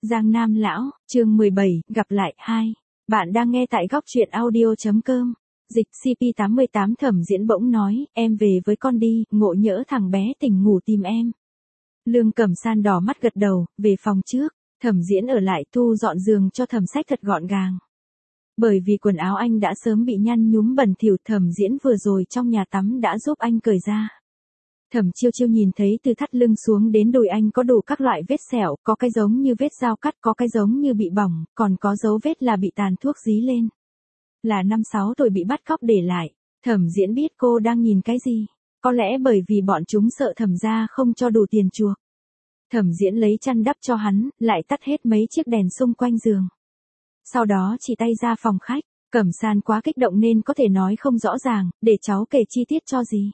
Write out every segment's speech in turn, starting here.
Giang Nam Lão, chương 17, gặp lại 2. Bạn đang nghe tại góc truyện audio.com. Dịch CP88 Thẩm Diễn bỗng nói, em về với con đi, ngộ nhỡ thằng bé tỉnh ngủ tìm em. Lương Cẩm San đỏ mắt gật đầu, về phòng trước. Thẩm Diễn ở lại thu dọn giường cho Thẩm Sách thật gọn gàng. Bởi vì quần áo anh đã sớm bị nhăn nhúm bẩn thỉu, Thẩm Diễn vừa rồi trong nhà tắm đã giúp anh cởi ra. Thẩm Chiêu Chiêu nhìn thấy từ thắt lưng xuống đến đùi anh có đủ các loại vết sẹo, có cái giống như vết dao cắt, có cái giống như bị bỏng, còn có dấu vết là bị tàn thuốc dí lên. Là 5-6 tuổi bị bắt cóc để lại. Thẩm Diễn biết cô đang nhìn cái gì. Có lẽ bởi vì bọn chúng sợ Thẩm gia không cho đủ tiền chuộc. Thẩm Diễn lấy chăn đắp cho hắn, lại tắt hết mấy chiếc đèn xung quanh giường. Sau đó chỉ tay ra phòng khách. Cẩm San quá kích động nên có thể nói không rõ ràng, để cháu kể chi tiết cho gì.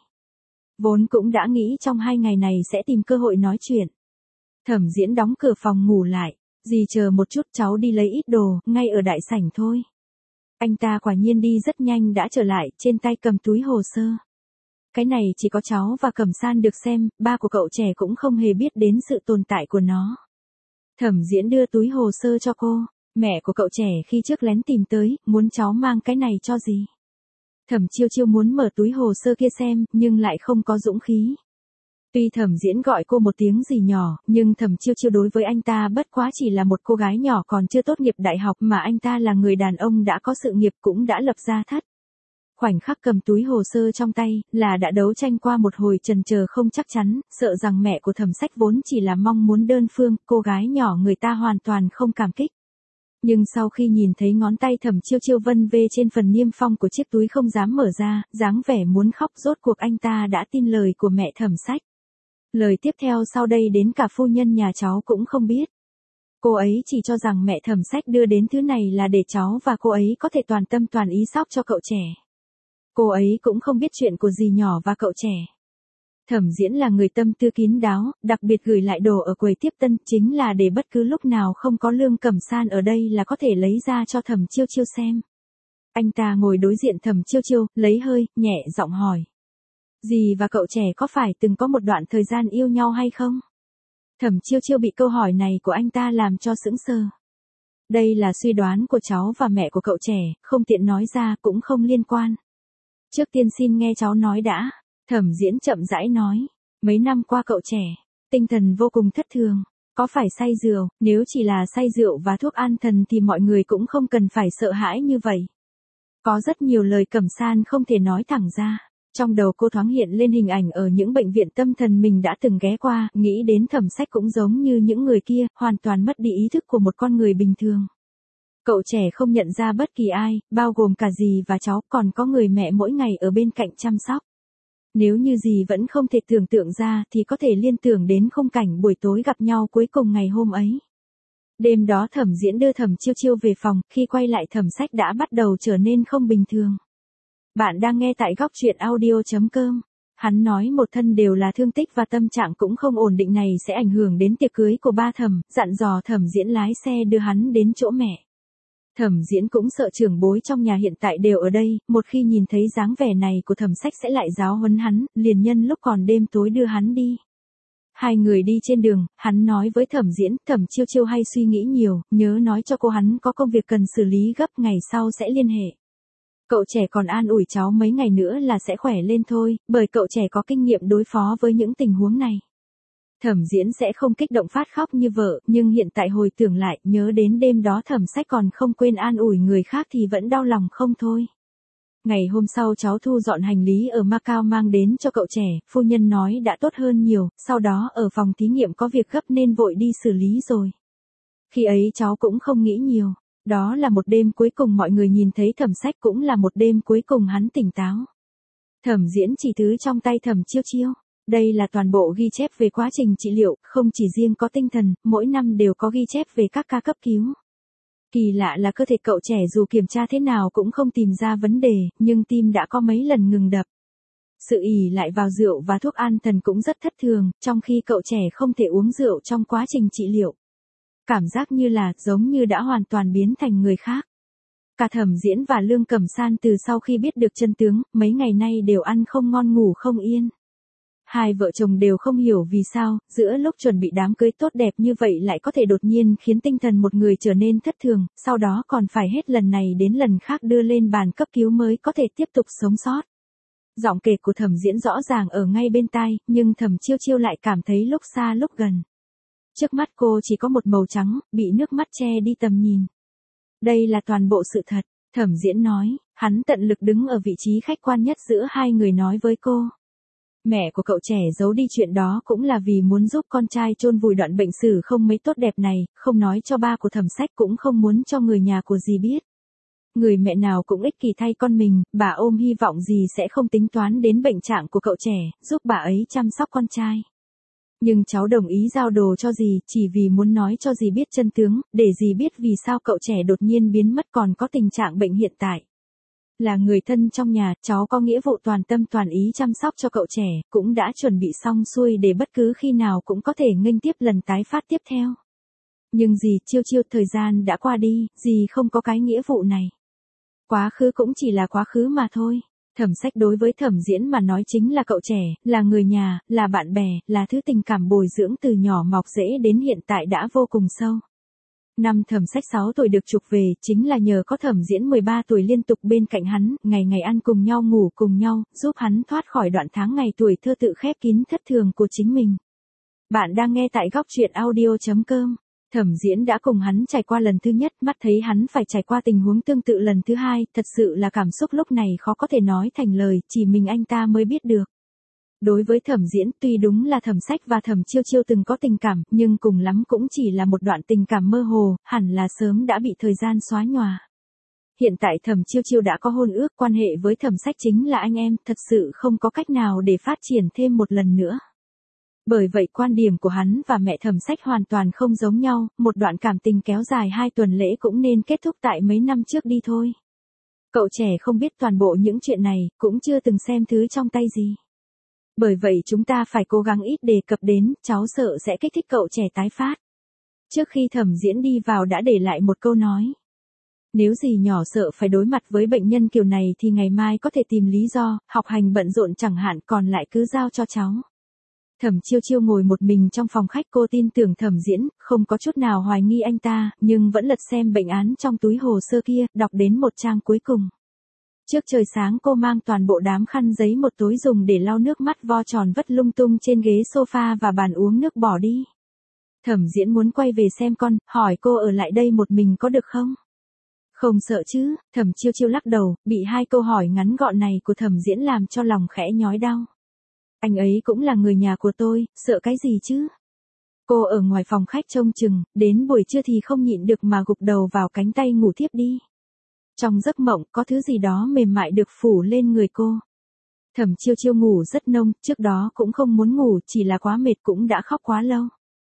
Vốn cũng đã nghĩ trong 2 ngày này sẽ tìm cơ hội nói chuyện. Thẩm Diễn đóng cửa phòng ngủ lại. Dì chờ một chút, cháu đi lấy ít đồ, ngay ở đại sảnh thôi. Anh ta quả nhiên đi rất nhanh đã trở lại, trên tay cầm túi hồ sơ. Cái này chỉ có cháu và Cẩm San được xem, ba của cậu trẻ cũng không hề biết đến sự tồn tại của nó. Thẩm Diễn đưa túi hồ sơ cho cô. Mẹ của cậu trẻ khi trước lén tìm tới, muốn cháu mang cái này cho gì. Thẩm Chiêu Chiêu muốn mở túi hồ sơ kia xem, nhưng lại không có dũng khí. Tuy Thẩm Diễn gọi cô một tiếng gì nhỏ, nhưng Thẩm Chiêu Chiêu đối với anh ta bất quá chỉ là một cô gái nhỏ còn chưa tốt nghiệp đại học, mà anh ta là người đàn ông đã có sự nghiệp cũng đã lập gia thất. Khoảnh khắc cầm túi hồ sơ trong tay, là đã đấu tranh qua một hồi chần chờ không chắc chắn, sợ rằng mẹ của Thẩm Sách vốn chỉ là mong muốn đơn phương, cô gái nhỏ người ta hoàn toàn không cảm kích. Nhưng sau khi nhìn thấy ngón tay Thẩm Chiêu Chiêu vân vê trên phần niêm phong của chiếc túi không dám mở ra, dáng vẻ muốn khóc, rốt cuộc anh ta đã tin lời của mẹ Thẩm Sách. Lời tiếp theo sau đây đến cả phu nhân nhà cháu cũng không biết. Cô ấy chỉ cho rằng mẹ Thẩm Sách đưa đến thứ này là để cháu và cô ấy có thể toàn tâm toàn ý sóc cho cậu trẻ. Cô ấy cũng không biết chuyện của dì nhỏ và cậu trẻ. Thẩm Diễn là người tâm tư kín đáo, đặc biệt gửi lại đồ ở quầy tiếp tân chính là để bất cứ lúc nào không có Lương Cẩm San ở đây là có thể lấy ra cho Thẩm Chiêu Chiêu xem. Anh ta ngồi đối diện Thẩm Chiêu Chiêu, lấy hơi, nhẹ giọng hỏi. Dì và cậu trẻ có phải từng có một đoạn thời gian yêu nhau hay không? Thẩm Chiêu Chiêu bị câu hỏi này của anh ta làm cho sững sờ. Đây là suy đoán của cháu và mẹ của cậu trẻ, không tiện nói ra cũng không liên quan. Trước tiên xin nghe cháu nói đã. Thẩm Diễn chậm rãi nói. Mấy năm qua cậu trẻ, tinh thần vô cùng thất thường. Có phải say rượu, nếu chỉ là say rượu và thuốc an thần thì mọi người cũng không cần phải sợ hãi như vậy. Có rất nhiều lời Cẩm San không thể nói thẳng ra. Trong đầu cô thoáng hiện lên hình ảnh ở những bệnh viện tâm thần mình đã từng ghé qua, nghĩ đến Thẩm Sách cũng giống như những người kia, hoàn toàn mất đi ý thức của một con người bình thường. Cậu trẻ không nhận ra bất kỳ ai, bao gồm cả dì và cháu, còn có người mẹ mỗi ngày ở bên cạnh chăm sóc. Nếu như dì vẫn không thể tưởng tượng ra thì có thể liên tưởng đến khung cảnh buổi tối gặp nhau cuối cùng ngày hôm ấy. Đêm đó Thẩm Diễn đưa Thẩm Chiêu Chiêu về phòng, khi quay lại Thẩm Sách đã bắt đầu trở nên không bình thường. Bạn đang nghe tại góc truyện audio.com. Hắn nói một thân đều là thương tích và tâm trạng cũng không ổn định này sẽ ảnh hưởng đến tiệc cưới của ba Thẩm, dặn dò Thẩm Diễn lái xe đưa hắn đến chỗ mẹ. Thẩm Diễn cũng sợ trưởng bối trong nhà hiện tại đều ở đây, một khi nhìn thấy dáng vẻ này của Thẩm Sách sẽ lại giáo huấn hắn, liền nhân lúc còn đêm tối đưa hắn đi. Hai người đi trên đường, hắn nói với Thẩm Diễn, Thẩm Chiêu Chiêu hay suy nghĩ nhiều, nhớ nói cho cô hắn có công việc cần xử lý gấp, ngày sau sẽ liên hệ. Cậu trẻ còn an ủi cháu mấy ngày nữa là sẽ khỏe lên thôi, bởi cậu trẻ có kinh nghiệm đối phó với những tình huống này. Thẩm Diễn sẽ không kích động phát khóc như vợ, nhưng hiện tại hồi tưởng lại, nhớ đến đêm đó Thẩm Sách còn không quên an ủi người khác thì vẫn đau lòng không thôi. Ngày hôm sau cháu thu dọn hành lý ở Macau mang đến cho cậu trẻ, phu nhân nói đã tốt hơn nhiều, sau đó ở phòng thí nghiệm có việc gấp nên vội đi xử lý rồi. Khi ấy cháu cũng không nghĩ nhiều, đó là một đêm cuối cùng mọi người nhìn thấy Thẩm Sách, cũng là một đêm cuối cùng hắn tỉnh táo. Thẩm Diễn chỉ thứ trong tay Thẩm Chiêu Chiêu. Đây là toàn bộ ghi chép về quá trình trị liệu, không chỉ riêng có tinh thần, mỗi năm đều có ghi chép về các ca cấp cứu. Kỳ lạ là cơ thể cậu trẻ dù kiểm tra thế nào cũng không tìm ra vấn đề, nhưng tim đã có mấy lần ngừng đập. Sự ỷ lại vào rượu và thuốc an thần cũng rất thất thường, trong khi cậu trẻ không thể uống rượu trong quá trình trị liệu. Cảm giác như là, giống như đã hoàn toàn biến thành người khác. Cả Thẩm Diễn và Lương Cẩm San từ sau khi biết được chân tướng, mấy ngày nay đều ăn không ngon ngủ không yên. Hai vợ chồng đều không hiểu vì sao, giữa lúc chuẩn bị đám cưới tốt đẹp như vậy lại có thể đột nhiên khiến tinh thần một người trở nên thất thường, sau đó còn phải hết lần này đến lần khác đưa lên bàn cấp cứu mới có thể tiếp tục sống sót. Giọng kể của Thẩm Diễn rõ ràng ở ngay bên tai, nhưng Thẩm Chiêu Chiêu lại cảm thấy lúc xa lúc gần. Trước mắt cô chỉ có một màu trắng, bị nước mắt che đi tầm nhìn. Đây là toàn bộ sự thật, Thẩm Diễn nói, hắn tận lực đứng ở vị trí khách quan nhất giữa hai người nói với cô. Mẹ của cậu trẻ giấu đi chuyện đó cũng là vì muốn giúp con trai chôn vùi đoạn bệnh sử không mấy tốt đẹp này, không nói cho ba của Thẩm Sách cũng không muốn cho người nhà của dì biết. Người mẹ nào cũng ích kỷ thay con mình, bà ôm hy vọng dì sẽ không tính toán đến bệnh trạng của cậu trẻ, giúp bà ấy chăm sóc con trai. Nhưng cháu đồng ý giao đồ cho dì, chỉ vì muốn nói cho dì biết chân tướng, để dì biết vì sao cậu trẻ đột nhiên biến mất còn có tình trạng bệnh hiện tại. Là người thân trong nhà, cháu có nghĩa vụ toàn tâm toàn ý chăm sóc cho cậu trẻ, cũng đã chuẩn bị xong xuôi để bất cứ khi nào cũng có thể nghênh tiếp lần tái phát tiếp theo. Nhưng dì Chiêu Chiêu, thời gian đã qua đi, dì không có cái nghĩa vụ này. Quá khứ cũng chỉ là quá khứ mà thôi. Thẩm Sách đối với Thẩm Diễn mà nói chính là cậu trẻ, là người nhà, là bạn bè, là thứ tình cảm bồi dưỡng từ nhỏ mọc rễ đến hiện tại đã vô cùng sâu. Năm Thẩm Sách 6 tuổi được trục về, chính là nhờ có Thẩm Diễn 13 tuổi liên tục bên cạnh hắn, ngày ngày ăn cùng nhau ngủ cùng nhau, giúp hắn thoát khỏi đoạn tháng ngày tuổi thơ tự khép kín thất thường của chính mình. Bạn đang nghe tại góc truyện audio.com. Thẩm Diễn đã cùng hắn trải qua lần thứ nhất, mắt thấy hắn phải trải qua tình huống tương tự lần thứ hai, thật sự là cảm xúc lúc này khó có thể nói thành lời, chỉ mình anh ta mới biết được. Đối với Thẩm Diễn, tuy đúng là Thẩm Sách và Thẩm Chiêu Chiêu từng có tình cảm, nhưng cùng lắm cũng chỉ là một đoạn tình cảm mơ hồ, hẳn là sớm đã bị thời gian xóa nhòa. Hiện tại Thẩm Chiêu Chiêu đã có hôn ước, quan hệ với Thẩm Sách chính là anh em, thật sự không có cách nào để phát triển thêm một lần nữa. Bởi vậy quan điểm của hắn và mẹ Thẩm Sách hoàn toàn không giống nhau, một đoạn cảm tình kéo dài 2 tuần lễ cũng nên kết thúc tại mấy năm trước đi thôi. Cậu trẻ không biết toàn bộ những chuyện này, cũng chưa từng xem thứ trong tay gì. Bởi vậy chúng ta phải cố gắng ít đề cập đến, cháu sợ sẽ kích thích cậu trẻ tái phát. Trước khi Thẩm Diễn đi vào đã để lại một câu nói. Nếu dì nhỏ sợ phải đối mặt với bệnh nhân kiểu này thì ngày mai có thể tìm lý do, học hành bận rộn chẳng hạn, còn lại cứ giao cho cháu. Thẩm Chiêu Chiêu ngồi một mình trong phòng khách, cô tin tưởng Thẩm Diễn, không có chút nào hoài nghi anh ta, nhưng vẫn lật xem bệnh án trong túi hồ sơ kia, đọc đến một trang cuối cùng. Trước trời sáng cô mang toàn bộ đám khăn giấy một túi dùng để lau nước mắt vo tròn vất lung tung trên ghế sofa và bàn uống nước bỏ đi. Thẩm Diễn muốn quay về xem con, hỏi cô ở lại đây một mình có được không? Không sợ chứ, Thẩm Chiêu Chiêu lắc đầu, bị hai câu hỏi ngắn gọn này của Thẩm Diễn làm cho lòng khẽ nhói đau. Anh ấy cũng là người nhà của tôi, sợ cái gì chứ? Cô ở ngoài phòng khách trông chừng, đến buổi trưa thì không nhịn được mà gục đầu vào cánh tay ngủ thiếp đi. Trong giấc mộng, có thứ gì đó mềm mại được phủ lên người cô. Thẩm Chiêu Chiêu ngủ rất nông, trước đó cũng không muốn ngủ, chỉ là quá mệt cũng đã khóc quá lâu.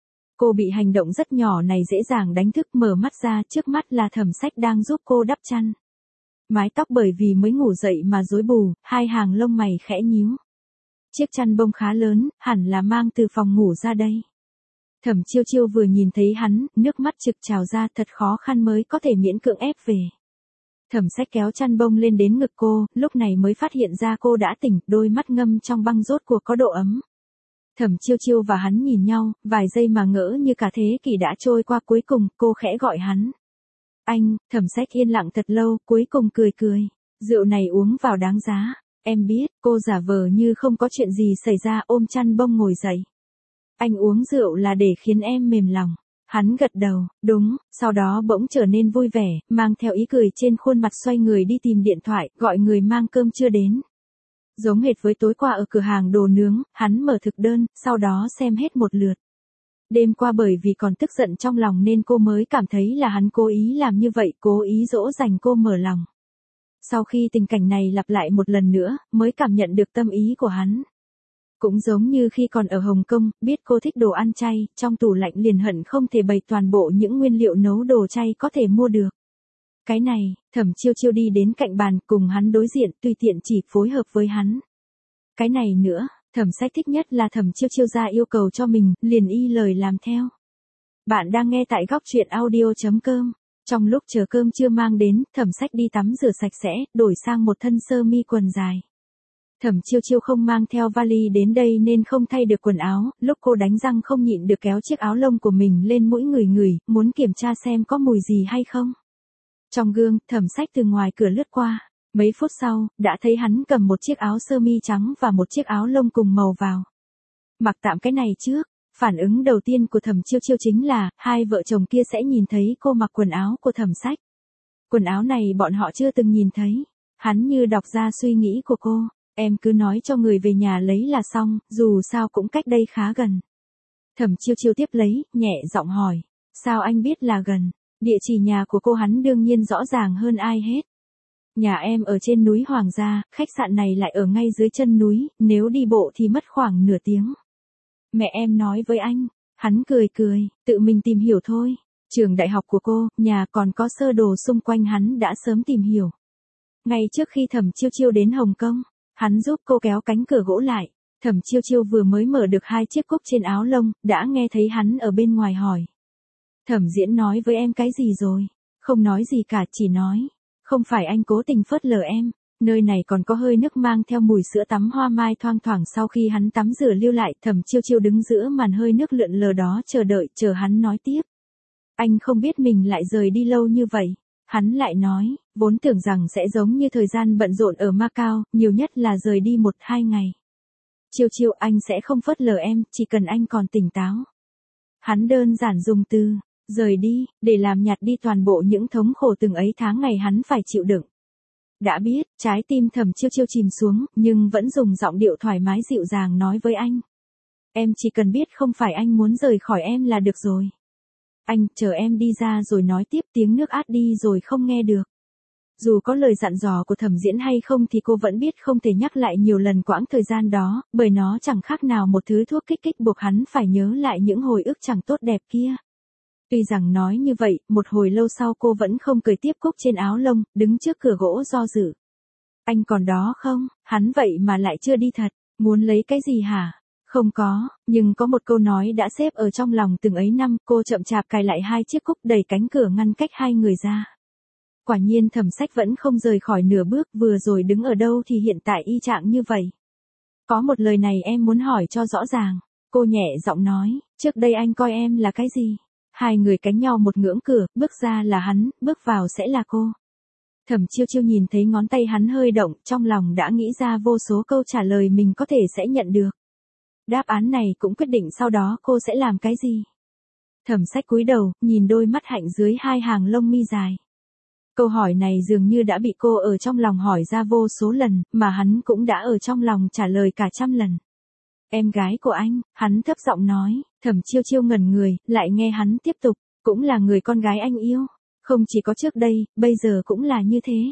Cô bị hành động rất nhỏ này dễ dàng đánh thức, mở mắt ra, trước mắt là Thẩm Sách đang giúp cô đắp chăn. Mái tóc bởi vì mới ngủ dậy mà rối bù, hai hàng lông mày khẽ nhíu. Chiếc chăn bông khá lớn, hẳn là mang từ phòng ngủ ra đây. Thẩm Chiêu Chiêu vừa nhìn thấy hắn, nước mắt trực trào ra, thật khó khăn mới có thể miễn cưỡng ép về. Thẩm Sách kéo chăn bông lên đến ngực cô, lúc này mới phát hiện ra cô đã tỉnh, đôi mắt ngâm trong băng rốt cuộc có độ ấm. Thẩm Chiêu Chiêu và hắn nhìn nhau, vài giây mà ngỡ như cả thế kỷ đã trôi qua, cuối cùng, cô khẽ gọi hắn. Anh, Thẩm Sách yên lặng thật lâu, cuối cùng cười cười. Rượu này uống vào đáng giá. Em biết, cô giả vờ như không có chuyện gì xảy ra, ôm chăn bông ngồi dậy. Anh uống rượu là để khiến em mềm lòng. Hắn gật đầu, đúng, sau đó bỗng trở nên vui vẻ, mang theo ý cười trên khuôn mặt, xoay người đi tìm điện thoại, gọi người mang cơm trưa đến. Giống hệt với tối qua ở cửa hàng đồ nướng, hắn mở thực đơn, sau đó xem hết một lượt. Đêm qua bởi vì còn tức giận trong lòng nên cô mới cảm thấy là hắn cố ý làm như vậy, cố ý dỗ dành cô mở lòng. Sau khi tình cảnh này lặp lại một lần nữa, mới cảm nhận được tâm ý của hắn. Cũng giống như khi còn ở Hồng Kông, biết cô thích đồ ăn chay, trong tủ lạnh liền hận không thể bày toàn bộ những nguyên liệu nấu đồ chay có thể mua được. Cái này, Thẩm Chiêu Chiêu đi đến cạnh bàn cùng hắn đối diện, tùy tiện chỉ phối hợp với hắn. Cái này nữa, Thẩm Sách thích nhất là Thẩm Chiêu Chiêu ra yêu cầu cho mình, liền y lời làm theo. Bạn đang nghe tại góc truyện audio.com. Trong lúc chờ cơm trưa mang đến, Thẩm Sách đi tắm rửa sạch sẽ, đổi sang một thân sơ mi quần dài. Thẩm Chiêu Chiêu không mang theo vali đến đây nên không thay được quần áo, lúc cô đánh răng không nhịn được kéo chiếc áo lông của mình lên mũi ngửi, muốn kiểm tra xem có mùi gì hay không. Trong gương, Thẩm Sách từ ngoài cửa lướt qua, mấy phút sau, đã thấy hắn cầm một chiếc áo sơ mi trắng và một chiếc áo lông cùng màu vào. Mặc tạm cái này trước, phản ứng đầu tiên của Thẩm Chiêu Chiêu chính là, hai vợ chồng kia sẽ nhìn thấy cô mặc quần áo của Thẩm Sách. Quần áo này bọn họ chưa từng nhìn thấy. Hắn như đọc ra suy nghĩ của cô, em cứ nói cho người về nhà lấy là xong, dù sao cũng cách đây khá gần. Thẩm Chiêu Chiêu tiếp lấy, nhẹ giọng hỏi, sao anh biết là gần? Địa chỉ nhà của cô hắn đương nhiên rõ ràng hơn ai hết. Nhà em ở trên núi Hoàng Gia, khách sạn này lại ở ngay dưới chân núi, nếu đi bộ thì mất khoảng nửa tiếng. Mẹ em nói với anh, hắn cười, tự mình tìm hiểu thôi. Trường đại học của cô, nhà còn có sơ đồ xung quanh hắn đã sớm tìm hiểu. Ngay trước khi Thẩm Chiêu Chiêu đến Hồng Kông, hắn giúp cô kéo cánh cửa gỗ lại. Thẩm Chiêu Chiêu vừa mới mở được 2 chiếc cúc trên áo lông, đã nghe thấy hắn ở bên ngoài hỏi. Thẩm Diễn nói với em cái gì rồi? Không nói gì cả, chỉ nói. Không phải anh cố tình phớt lờ em, nơi này còn có hơi nước mang theo mùi sữa tắm hoa mai thoang thoảng. Sau khi hắn tắm rửa lưu lại, Thẩm Chiêu Chiêu đứng giữa màn hơi nước lượn lờ đó chờ hắn nói tiếp. Anh không biết mình lại rời đi lâu như vậy. Hắn lại nói, vốn tưởng rằng sẽ giống như thời gian bận rộn ở Macau, nhiều nhất là rời đi 1-2 ngày. Chiêu Chiêu, anh sẽ không phớt lờ em, chỉ cần anh còn tỉnh táo. Hắn đơn giản dùng từ, rời đi, để làm nhạt đi toàn bộ những thống khổ từng ấy tháng ngày hắn phải chịu đựng. Đã biết, trái tim Thẩm Chiêu Chiêu chìm xuống, nhưng vẫn dùng giọng điệu thoải mái dịu dàng nói với anh. Em chỉ cần biết không phải anh muốn rời khỏi em là được rồi. Anh, chờ em đi ra rồi nói tiếp, tiếng nước át đi rồi không nghe được. Dù có lời dặn dò của Thẩm Diễn hay không thì cô vẫn biết không thể nhắc lại nhiều lần quãng thời gian đó, bởi nó chẳng khác nào một thứ thuốc kích thích buộc hắn phải nhớ lại những hồi ức chẳng tốt đẹp kia. Tuy rằng nói như vậy, một hồi lâu sau cô vẫn không cởi tiếp cúc trên áo lông, đứng trước cửa gỗ do dự. Anh còn đó không? Hắn vậy mà lại chưa đi thật, muốn lấy cái gì hả? Không có, nhưng có một câu nói đã xếp ở trong lòng từng ấy năm. Cô chậm chạp cài lại 2 chiếc cúc, đẩy cánh cửa ngăn cách hai người ra. Quả nhiên Thẩm Sách vẫn không rời khỏi nửa bước, vừa rồi đứng ở đâu thì hiện tại y chang như vậy. Có một lời này em muốn hỏi cho rõ ràng. Cô nhẹ giọng nói, trước đây anh coi em là cái gì? Hai người cánh nhau một ngưỡng cửa, bước ra là hắn, bước vào sẽ là cô. Thẩm Chiêu Chiêu nhìn thấy ngón tay hắn hơi động, trong lòng đã nghĩ ra vô số câu trả lời mình có thể sẽ nhận được. Đáp án này cũng quyết định sau đó cô sẽ làm cái gì. Thẩm Sách cúi đầu, nhìn đôi mắt hạnh dưới 2 hàng lông mi dài. Câu hỏi này dường như đã bị cô ở trong lòng hỏi ra vô số lần, mà hắn cũng đã ở trong lòng trả lời cả trăm lần. Em gái của anh, hắn thấp giọng nói. Thẩm Chiêu Chiêu ngẩn người, lại nghe hắn tiếp tục, cũng là người con gái anh yêu. Không chỉ có trước đây, bây giờ cũng là như thế.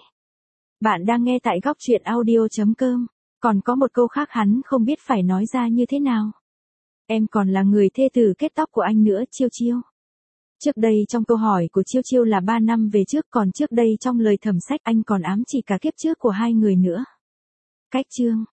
Bạn đang nghe tại góc truyện audio.com. Còn có một câu khác hắn không biết phải nói ra như thế nào. Em còn là người thê tử kết tóc của anh nữa, Chiêu Chiêu. Trước đây trong câu hỏi của Chiêu Chiêu là 3 năm về trước, còn trước đây trong lời Thẩm Sách anh còn ám chỉ cả kiếp trước của hai người nữa. Cách chương